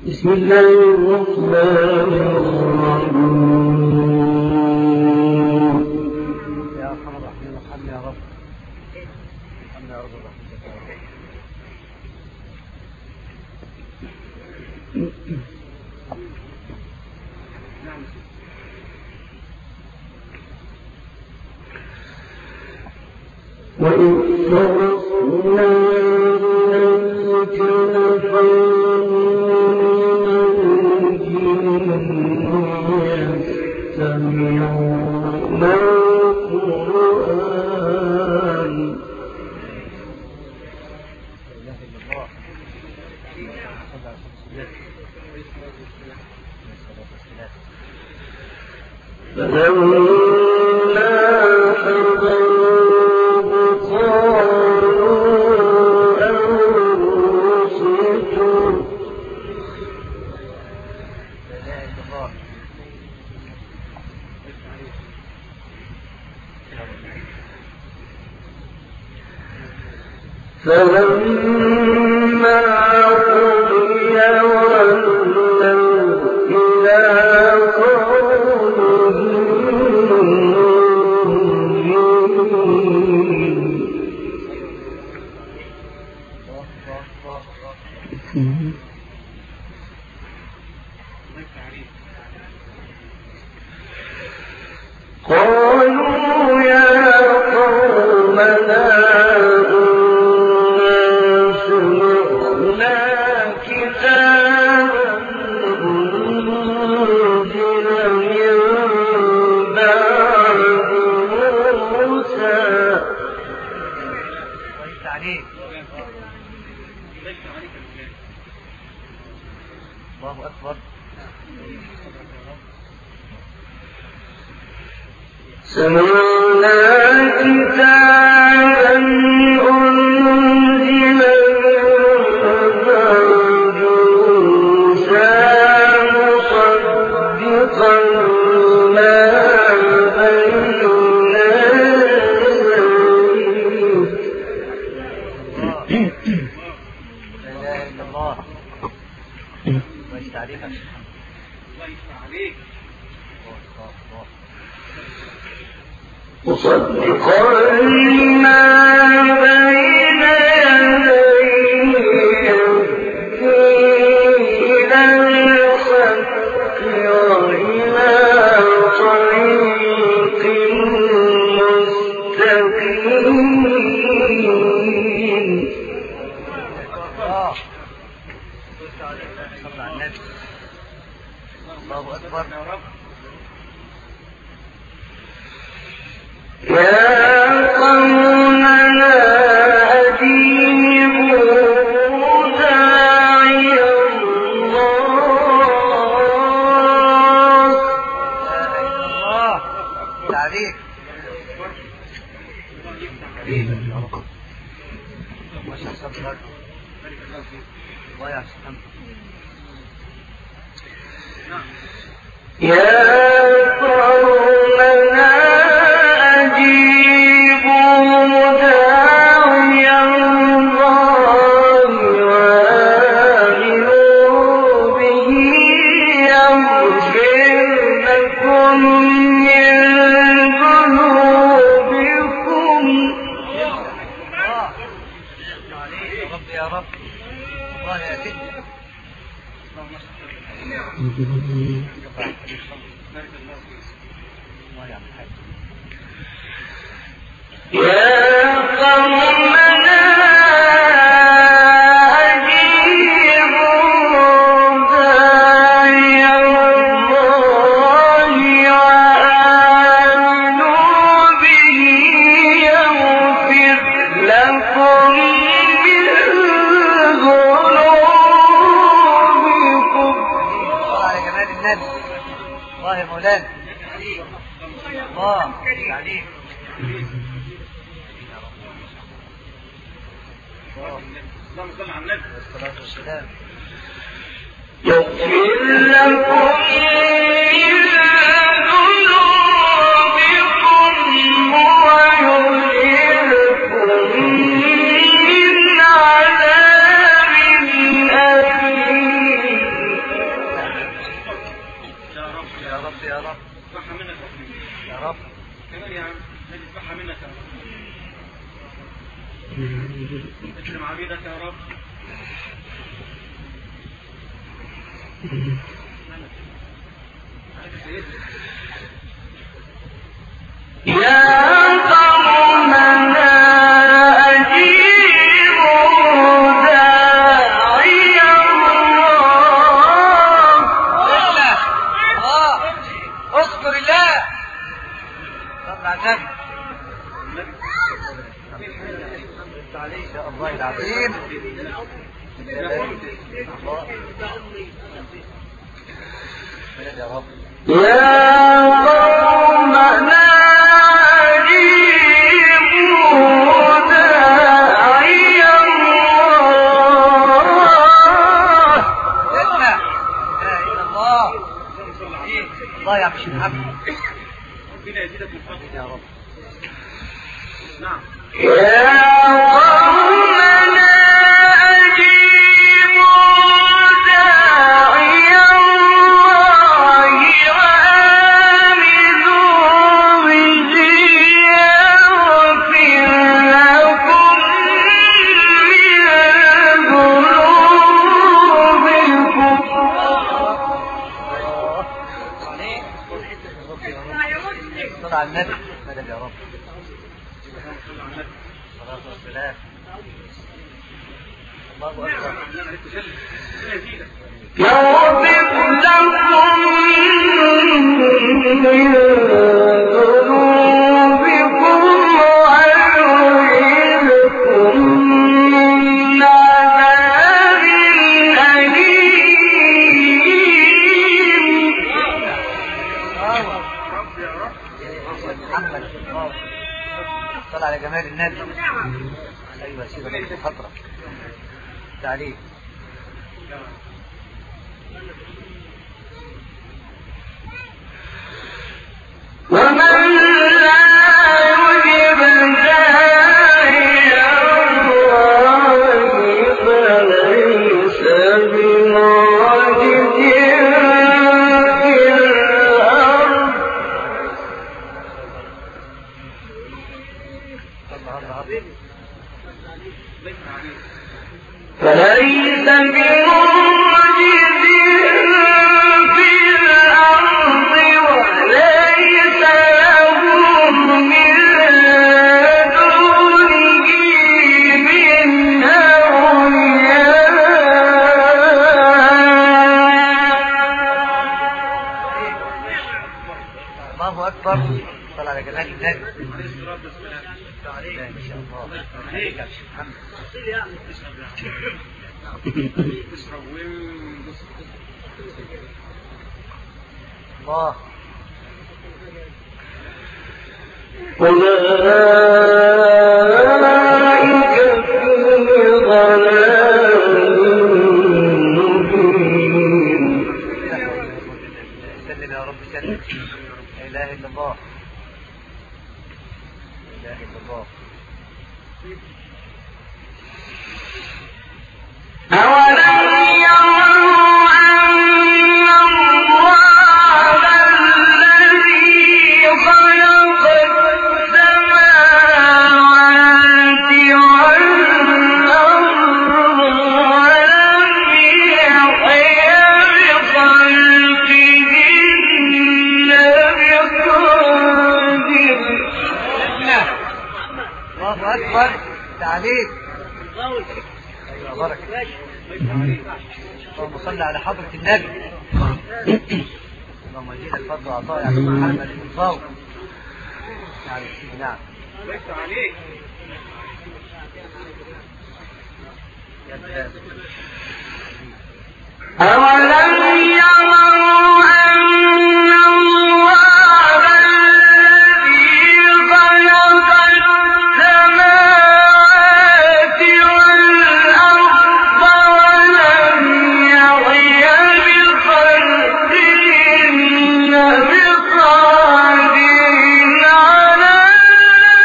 بسم الله الرحمن الرحيم. يا أرحم الراحمين ارحمنا يا رب. ارحمنا يا رب الرحمن. وإذ صرفنا إليك يستمعون القرآن فلما حضروه قالوا أنصتوا فلما قضي ولوا إلى قومهم منذرين. قالوا يا قومنا إنا سمعنا كتابا أنزل من بعد موسى الله أكبر. سمعنا كتابا أنزل من موسى مصدقا ما بين يديه لا إله إلا الله. الله عليك. مصدقا لما بين يديه إلى الحق وإلى طريق مستقيم. الله أكبر. يا قومنا أجيبوا داعي الله. تعليق. يا قومنا أجيبوا داعي الله وآمنوا به يغفر لكم من ذنوبكم. يا رب الله يأتي. يا قومنا أجيبوا داعي الله وآمنوا به يغفر لكم من ذنوبكم. الله على جمال النبي. الله يا مولانا. الله عليك. اللهم صل على النبي والصلاة والسلام. يغفر لكم من ذنوبكم ويجركم من عذاب أليم. يا رب. اسمعها منك يا رب. كمان يا عم اسمعها منك يا رب. اكرم عبيدك يا رب. يا قومنا أجيبوا داعي الله. اذكر الله. صل على النبي. يا الله العظيم. يا رب. يا قومنا أجيبوا داعي الله. اسمع. لا اله الا الله. الله يا مش محمد. ربنا يزيدك من فضله يا رب. نعم. يا قومنا أجيبوا داعي الله وآمنوا به يغفر لكم من ذنوبكم. صل على النبي. مدد يا رب. الصلاة والسلام. الله أكبر. يغفر لكم من ذنوبكم ويعيذكم من عذاب أليم. محمد. صل على جمال النبي. ايوه سيبك انت فتره تعليم. ومن لا يجب داعي الله فليس بمعجز في الأرض. فليس بمعجز في الأرض وليس له من دونه من أولياء. الله اكبر. صل على جمال النبي. ما شاء الله. عليك يا شيخ محمد. الله. أولئك في ضلال مبين. سلم يا رب سلم. لا اله الا الله. لا اله الا الله. أولم يروا أن الله الذي خلق السماوات والأرض ولم يحي بخلقهن بقادر. الله اكبر. تعليم. ايوه بركه. اللهم صل على حضرة النبي. اللهم زيد الفضل وعطاء على محمد الفاضل. نعم سيدي نعم. ليس عليك. يا سلام. أولم يروا أن الله الذي خلق السماوات والأرض ولم يعي بخلقهن بقادر على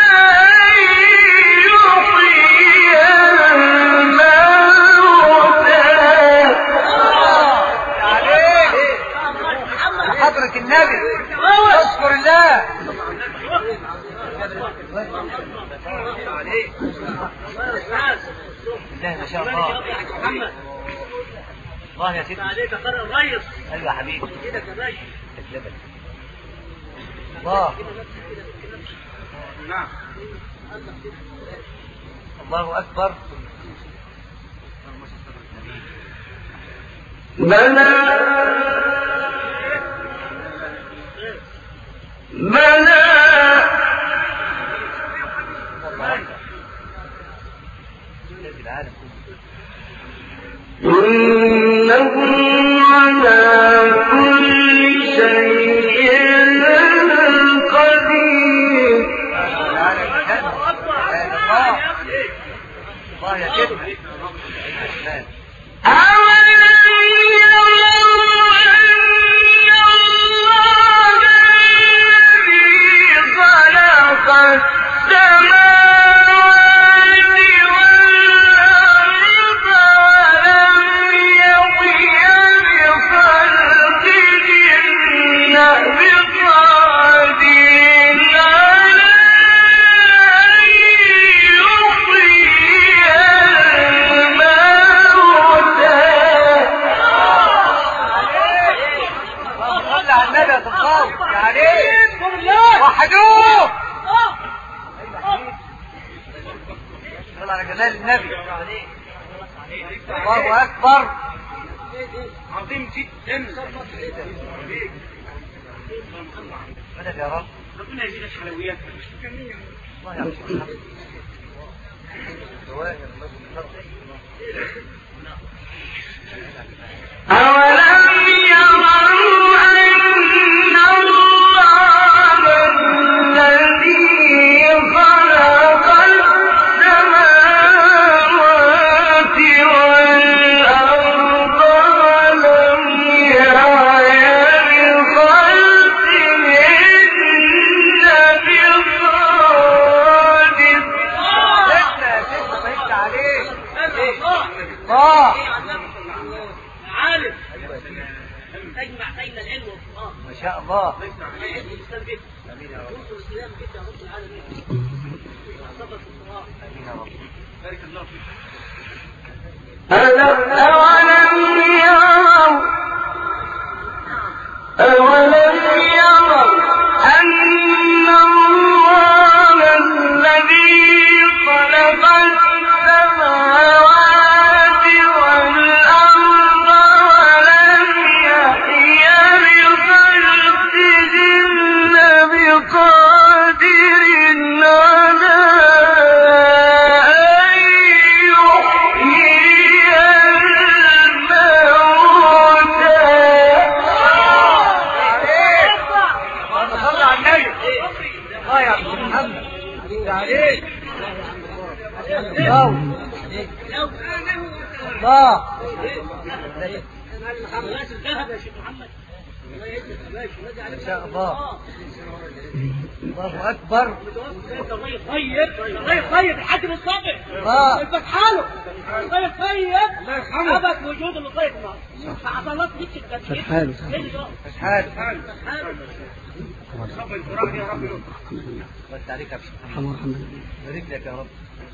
أن يحيي الموتى قدرة النبي اذكر الله. الله ما شاء الله. الله يا سيدي عليك قرر الريس. ايوه يا حبيبي ايدك يا باشا. الله نعم. الله اكبر. بلى بلى إنه على كل شيء قدير. الله يا سيدي وحدوه. صلى على جلال النبي. الله اكبر. عظيم جدا. مدد يا رب. ربنا يزيدك حلويات. الله يعطيك. أولم يروا أن الله الذي خلق السماوات والأرض ولم يعي بخلقهن بقادر. لسه عليك. الله عالم. تجمع بين العلم والقرآن. ما شاء الله. امين يا رب. بارك الله فيك. أولم يروا أن الله الذي خلق السماوات والأرض ولم يحي بخلقهن بقادر على أن يحيي الموتى. صلى على النبي. الله يا عبد محمد عليك. الله الله. ما شاء الله. الله اكبر. طيب الحاج مصطفى. الله فتحاله. طيب ابد وجود اللي طيب فعضلات ليك التفكير. فتحاله. رب القرآن يا رب. بس عليك يا محمد. بارك لك يا رب.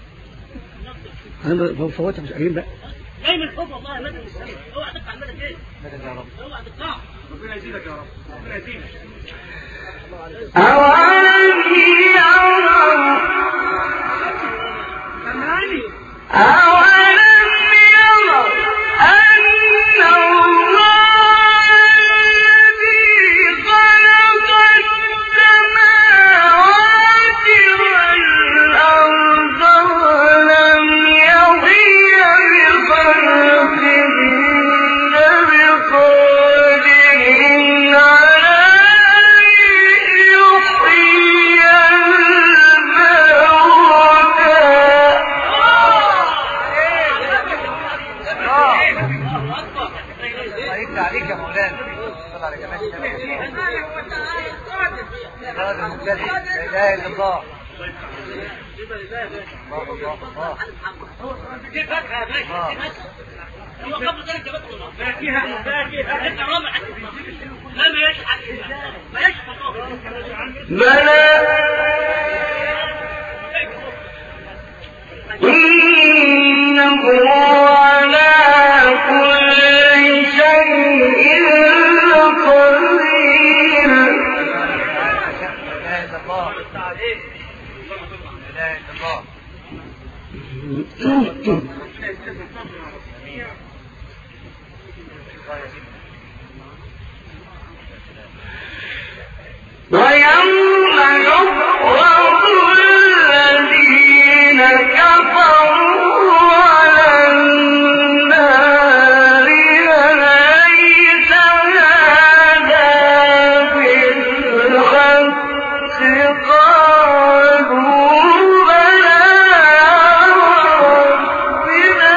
انا فوتها مش قريب بقى. جاي من فوق والله مدد السماء. اوعى تدفع المدد ايه؟ مدد يا رب. اوعى تدفع. ربنا يزيدك يا رب. ربنا يزيدك. أولم يروا أن الله الذي خلق السماوات والأرض ولم يحي بخلقهن بقادر على عليك يا مولانا. صل على جمال النبي. هذا المبتدئ لا اله الا الله. الله دي فاكهه يا باشا. هو قبل ذلك جابت له فاكهه انت رابع لم يشحن بلى إنه على كل شيء قدير. لا إله إلا الله. لا إله إلا الله. ويوم يعرض الذين كفروا على النار أليس هذا بالحق قالوا بلى ربنا.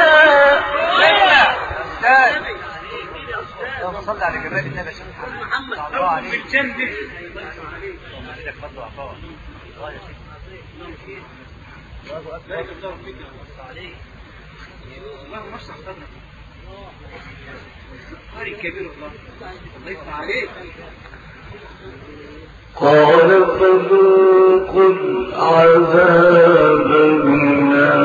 اللهم صل على جمال النبي محمد صلى الله عليه وسلم. قال فذوقوا العذاب بما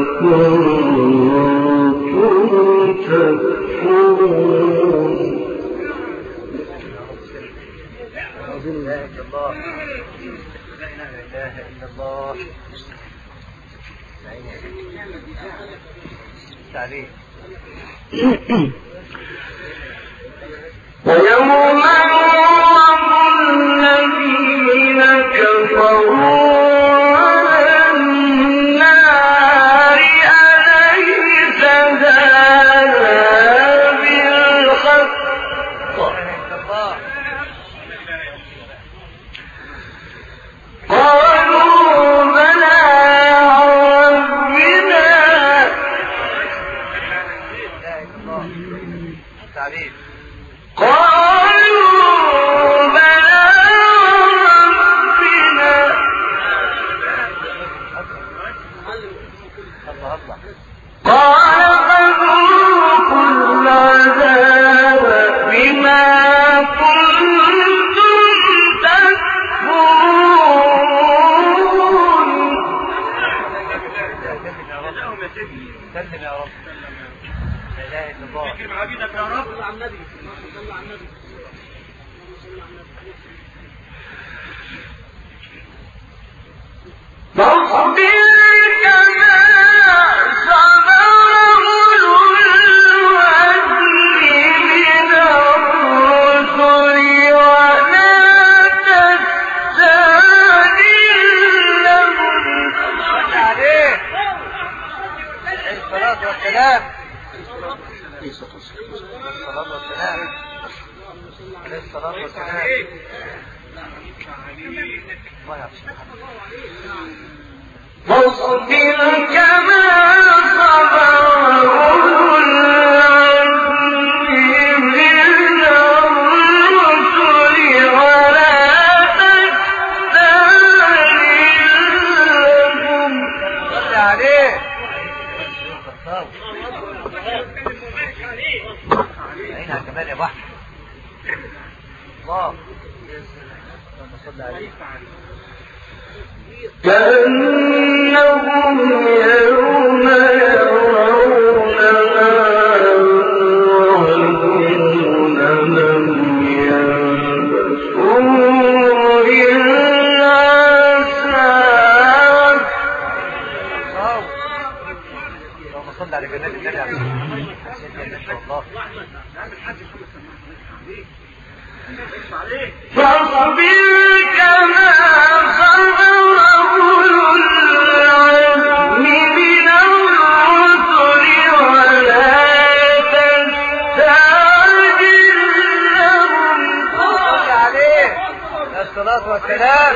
كنتم تكفرون. لا إله إلا الله. لا إله إلا الله. تعليم. ويوم يعرض الذين كفروا على النار أليس هذا بالحق قالوا بلى ربنا. تعليم. قالوا بلى ربنا. قال فذوقوا العذاب بما كنتم تكفرون. سلم يا رب. لا إله إلا الله. اكرم عبيدك يا رب. صلى على النبي. صلى على النبي. فاصبر كما صبر أولو العزم من الرسل ولا تستعجل لهم. عليه الصلاة والسلام. الصلاة والسلام. عليه الصلاة والسلام. فاصبر كما صبر أولو العزم من الرسل ولا تستعجل لهم. صل عليه. عينها كمان يا بحر. الله. صل عليه. كأنهم يوم يرون ما يوعدون لم يلبثوا إلا ساعة. اللهم صل على جمال النبي عليه الصلاة فاصبر كما صبر أولو العزم من الرسل ولا تستعجل لهم. صل عليه. الصلاة والسلام.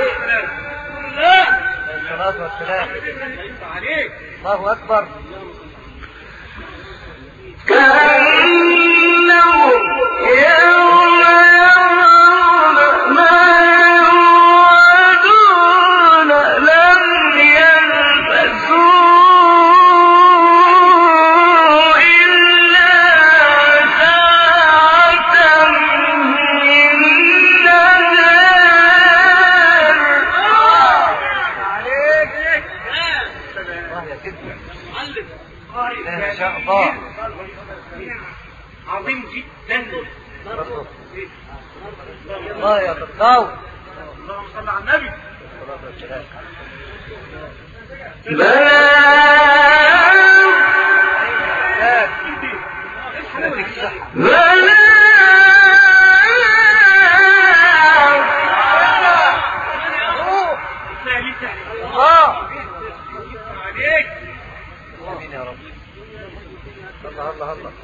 الصلاة والسلام. الله أكبر. كأنهم يوم يرون ما يوعدون لم يلبثوا إلا ساعة من نهار الله يا بالطاو. اللهم صل على النبي. امين يا رب. الله الله الله.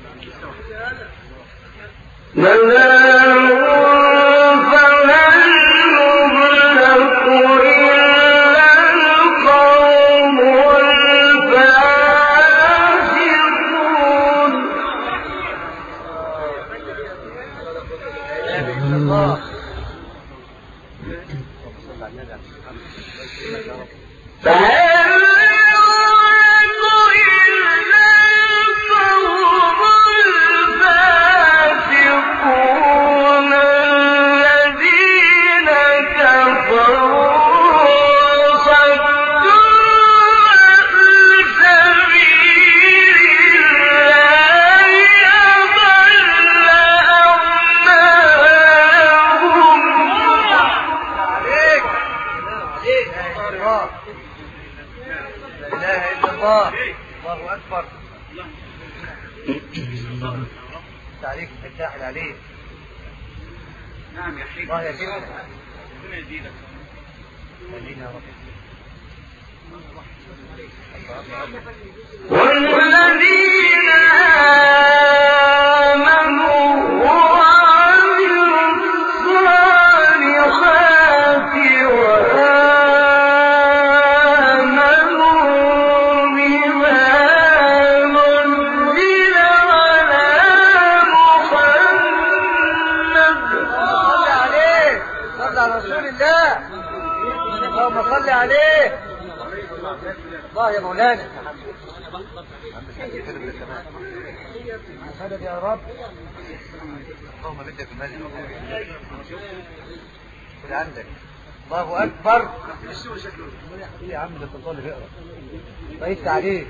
عليك الفتاح عليه. نعم يا حبيبي. الله يزيدك. ربنا يزيدك. امين يا رب. والذين آمنوا وعملوا الصالحات وآمنوا بما نزل على محمد. صل عليه. صل على رسول الله. اللهم صل عليه. الله يا مولانا. مدد يا رب. اللهم بدك المدد. خد عندك. الله اكبر. يا عم ده الطالب بيقرا. طيبت عليه.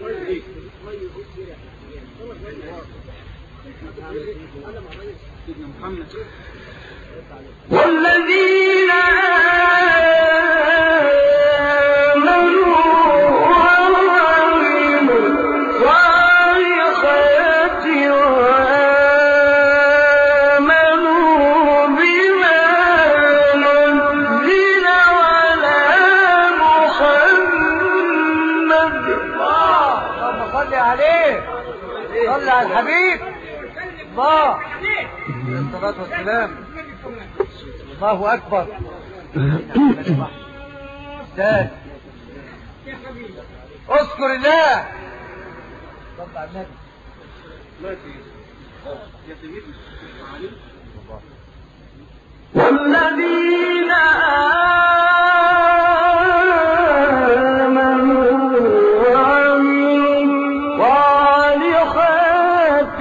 والذين آمنوا وعملوا الصالحات وآمنوا بما نزل على محمد. اللهم صل عليه. صل على الحبيب. الله الصلاة والسلام. الله أكبر. استاذ اذكر الله. صل على النبي. والذين آمنوا وعملوا الصالحات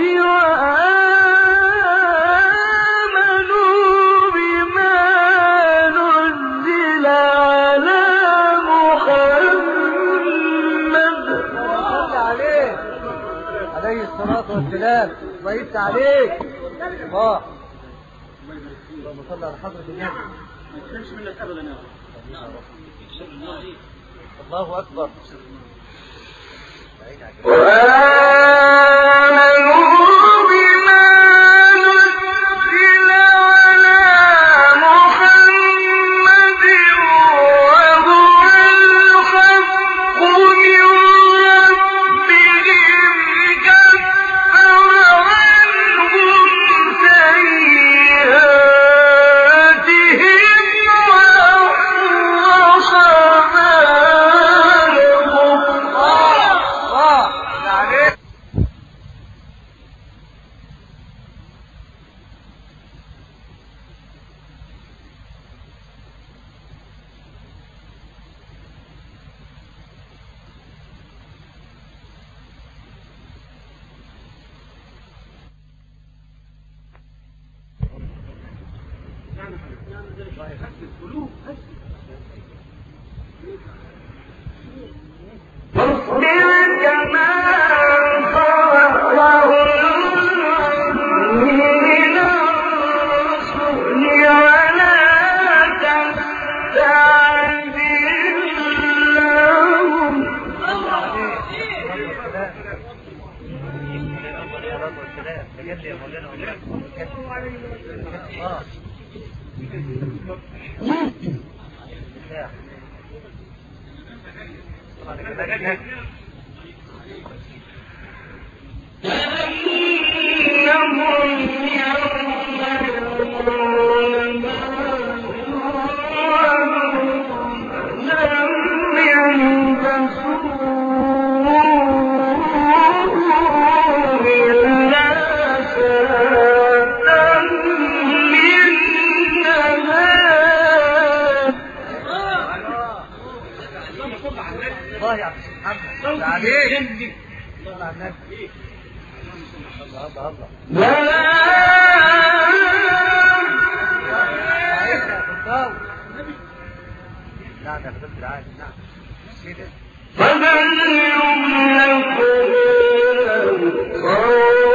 وآمنوا بما نزل على محمد. صل عليه عليه الصلاة والسلام. طيبت عليك. الله اللهم صل على حضرة النبي. ما تفهمش منك ابدا يا رب. الله أكبر. وآمنوا بما نزل على محمد وهو الحق من ربهم كفر عنهم سيئاتهم وأحرص بالهم. الله عليك. فاصبر كما صبر أولو العزم الله يا محمد عليك صلى على النبي. الله نعم يا خدمة العالم نعم كده. فمن يملك